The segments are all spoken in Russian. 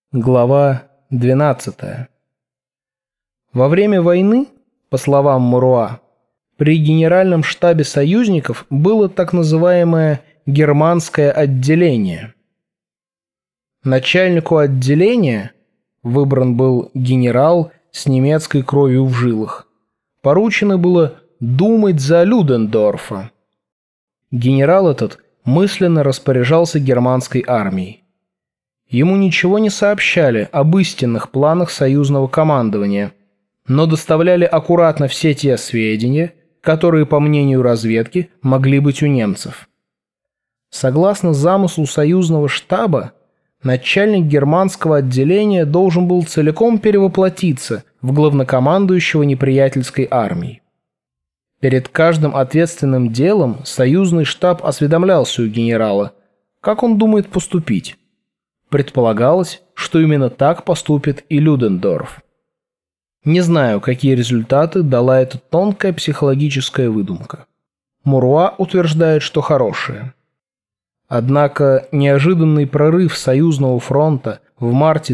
Глава 12. Во время войны, по словам Муруа, при Генеральном штабе союзников было так называемое «германское отделение». Начальнику отделения выбран был генерал с немецкой кровью в жилах. Поручено было думать за Людендорфа. Генерал этот мысленно распоряжался германской армией. Ему ничего не сообщали об истинных планах союзного командования, но доставляли аккуратно все те сведения, которые, по мнению разведки, могли быть у немцев. Согласно замыслу союзного штаба, начальник германского отделения должен был целиком перевоплотиться в главнокомандующего неприятельской армией. Перед каждым ответственным делом союзный штаб осведомлялся у генерала, как он думает поступить. Предполагалось, что именно так поступит и Людендорф. Не знаю, какие результаты дала эта тонкая психологическая выдумка. Муруа утверждает, что хорошие. Однако неожиданный прорыв Союзного фронта в марте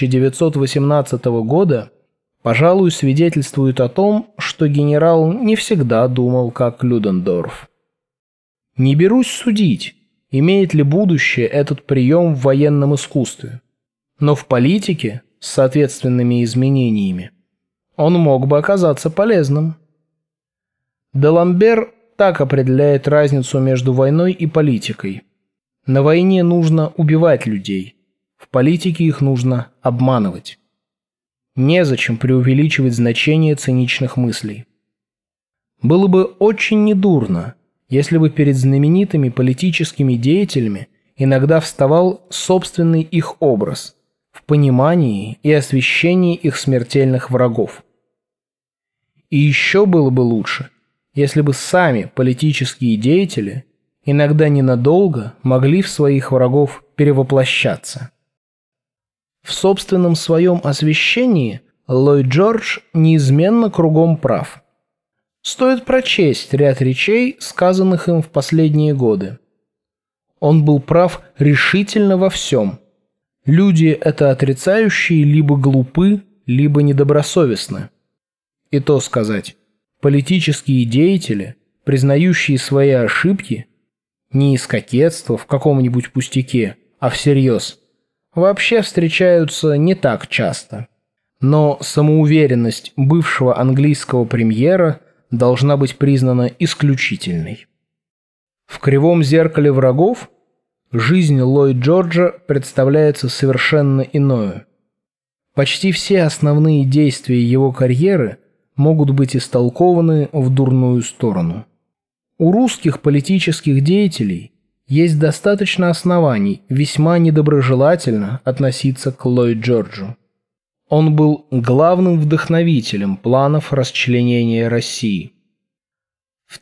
1918 года, пожалуй, свидетельствует о том, что генерал не всегда думал как Людендорф. Не берусь судить, имеет ли будущее этот прием в военном искусстве, но в политике с соответственными изменениями он мог бы оказаться полезным. Даламбер так определяет разницу между войной и политикой. На войне нужно убивать людей, в политике их нужно обманывать. Незачем преувеличивать значение циничных мыслей. Было бы очень недурно, если бы перед знаменитыми политическими деятелями иногда вставал собственный их образ в понимании и освещении их смертельных врагов. И еще было бы лучше, если бы сами политические деятели иногда ненадолго могли в своих врагов перевоплощаться. В собственном своем освещении Ллойд Джордж неизменно кругом прав. Стоит прочесть ряд речей, сказанных им в последние годы. Он был прав решительно во всем. Люди, это отрицающие, либо глупы, либо недобросовестны. И то сказать, политические деятели, признающие свои ошибки, не из кокетства в каком-нибудь пустяке, а всерьез, вообще встречаются не так часто. Но самоуверенность бывшего английского премьера должна быть признана исключительной. В кривом зеркале врагов жизнь Ллойд Джорджа представляется совершенно иною. Почти все основные действия его карьеры могут быть истолкованы в дурную сторону. У русских политических деятелей есть достаточно оснований весьма недоброжелательно относиться к Ллойд Джорджу. Он был главным вдохновителем планов расчленения России. В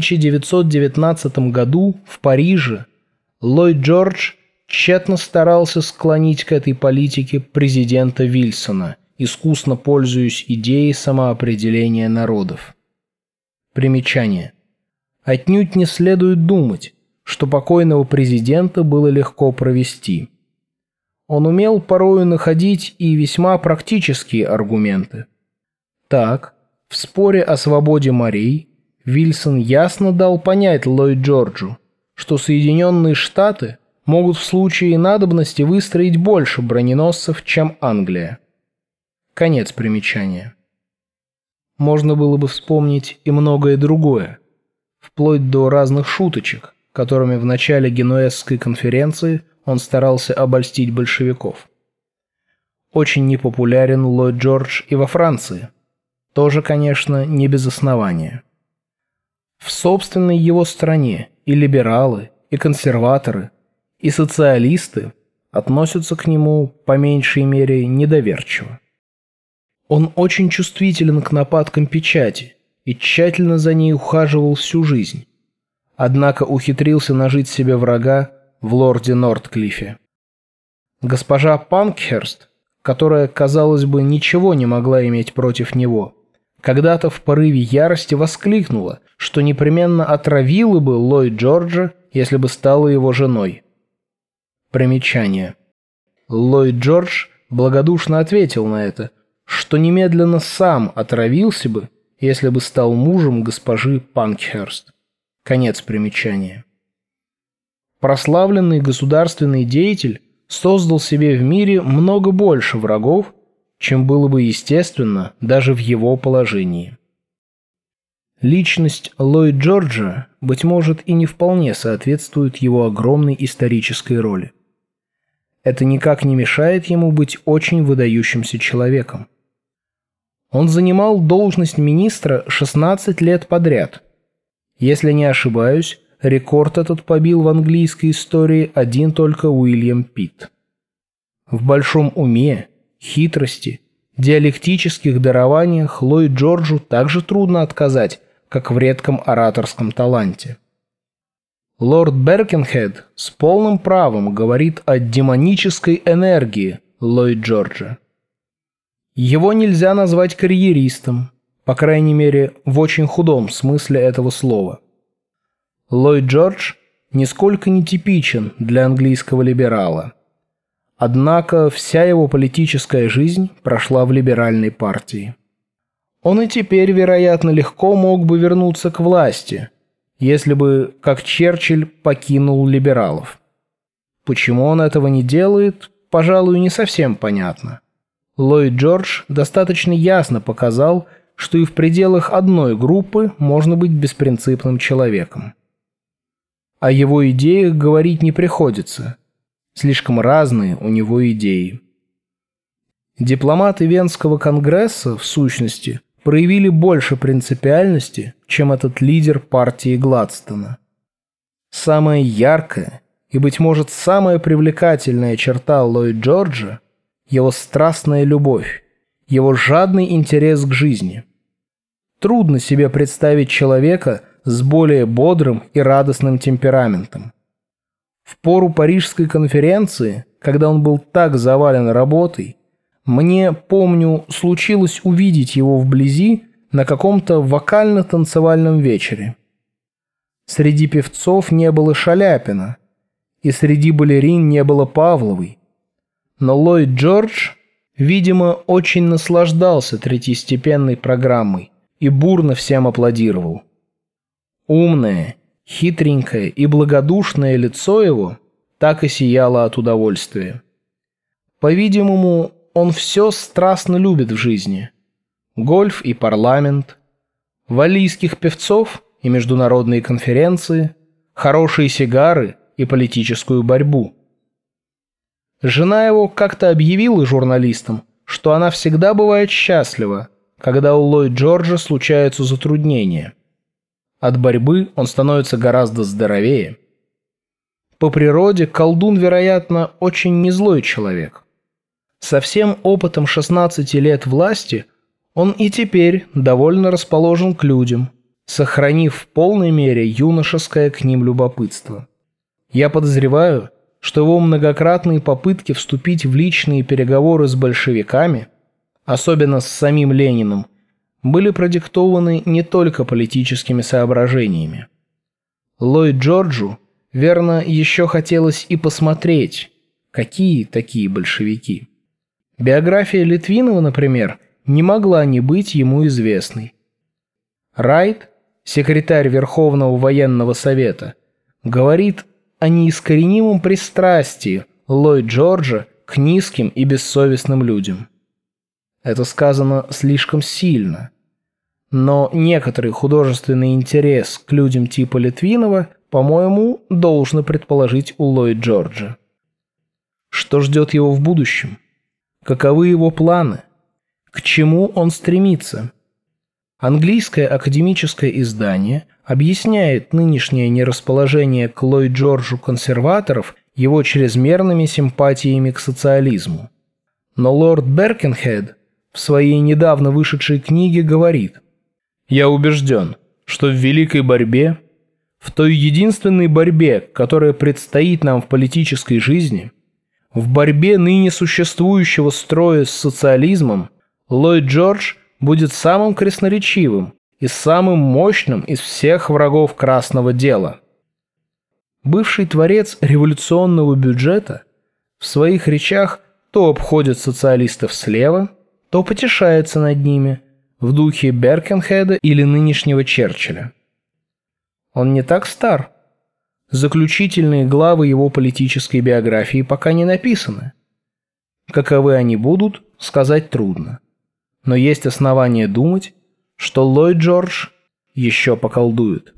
1919 году в Париже Ллойд Джордж тщетно старался склонить к этой политике президента Вильсона, искусно пользуясь идеей самоопределения народов. Примечание. Отнюдь не следует думать, что покойного президента было легко провести. Он умел порою находить и весьма практические аргументы. Так, в споре о свободе морей Вильсон ясно дал понять Ллойд Джорджу, что Соединенные Штаты могут в случае надобности выстроить больше броненосцев, чем Англия. Конец примечания. Можно было бы вспомнить и многое другое, вплоть до разных шуточек, которыми в начале Генуэзской конференции он старался обольстить большевиков. Очень непопулярен Ллойд Джордж и во Франции. Тоже, конечно, не без основания. В собственной его стране и либералы, и консерваторы, и социалисты относятся к нему, по меньшей мере, недоверчиво. Он очень чувствителен к нападкам печати и тщательно за ней ухаживал всю жизнь. Однако ухитрился нажить себе врага в лорде Нортклиффе. Госпожа Панкхерст, которая, казалось бы, ничего не могла иметь против него, когда-то в порыве ярости воскликнула, что непременно отравила бы Ллойд Джорджа, если бы стала его женой. Примечание. Ллойд Джордж благодушно ответил на это, что немедленно сам отравился бы, если бы стал мужем госпожи Панкхерст. Конец примечания. Прославленный государственный деятель создал себе в мире много больше врагов, чем было бы естественно даже в его положении. Личность Ллойд Джорджа, быть может, и не вполне соответствует его огромной исторической роли. Это никак не мешает ему быть очень выдающимся человеком. Он занимал должность министра 16 лет подряд. Если не ошибаюсь, рекорд этот побил в английской истории один только Уильям Питт. В большом уме, хитрости, диалектических дарованиях Ллойд Джорджу так же трудно отказать, как в редком ораторском таланте. Лорд Беркинхед с полным правом говорит о демонической энергии Ллойд Джорджа. Его нельзя назвать карьеристом, по крайней мере, в очень худом смысле этого слова. Ллойд Джордж нисколько не типичен для английского либерала. Однако вся его политическая жизнь прошла в либеральной партии. Он и теперь, вероятно, легко мог бы вернуться к власти, если бы, как Черчилль, покинул либералов. Почему он этого не делает, пожалуй, не совсем понятно. Ллойд Джордж достаточно ясно показал, что и в пределах одной группы можно быть беспринципным человеком. О его идеях говорить не приходится. Слишком разные у него идеи. Дипломаты Венского конгресса, в сущности, проявили больше принципиальности, чем этот лидер партии Гладстона. Самая яркая и, быть может, самая привлекательная черта Ллойд Джорджа – его страстная любовь, его жадный интерес к жизни. Трудно себе представить человека с более бодрым и радостным темпераментом. В пору Парижской конференции, когда он был так завален работой, мне, помню, случилось увидеть его вблизи на каком-то вокально-танцевальном вечере. Среди певцов не было Шаляпина, и среди балерин не было Павловой. Но Ллойд Джордж, видимо, очень наслаждался третьестепенной программой и бурно всем аплодировал. Умное, хитренькое и благодушное лицо его так и сияло от удовольствия. По-видимому, он все страстно любит в жизни. Гольф и парламент, валлийских певцов и международные конференции, хорошие сигары и политическую борьбу. Жена его как-то объявила журналистам, что она всегда бывает счастлива, когда у Ллойд Джорджа случаются затруднения. От борьбы он становится гораздо здоровее. По природе колдун, вероятно, очень незлой человек. Со всем опытом 16 лет власти он и теперь довольно расположен к людям, сохранив в полной мере юношеское к ним любопытство. Я подозреваю, что его многократные попытки вступить в личные переговоры с большевиками, особенно с самим Лениным, были продиктованы не только политическими соображениями. Ллойд Джорджу, верно, еще хотелось и посмотреть, какие такие большевики. Биография Литвинова, например, не могла не быть ему известной. Райт, секретарь Верховного военного совета, говорит о неискоренимом пристрастии Ллойд Джорджа к низким и бессовестным людям. Это сказано слишком сильно. Но некоторый художественный интерес к людям типа Литвинова, по-моему, должно предположить у Ллойд Джорджа. Что ждет его в будущем? Каковы его планы? К чему он стремится? Английское академическое издание объясняет нынешнее нерасположение к Ллойд Джорджу консерваторов его чрезмерными симпатиями к социализму. Но лорд Беркинхед в своей недавно вышедшей книге говорит: «Я убежден, что в великой борьбе, в той единственной борьбе, которая предстоит нам в политической жизни, в борьбе ныне существующего строя с социализмом, Ллойд Джордж будет самым красноречивым и самым мощным из всех врагов красного дела». Бывший творец революционного бюджета в своих речах то обходит социалистов слева, то потешается над ними, в духе Беркенхеда или нынешнего Черчилля. Он не так стар. Заключительные главы его политической биографии пока не написаны. Каковы они будут, сказать трудно. Но есть основания думать, что Ллойд Джордж еще поколдует.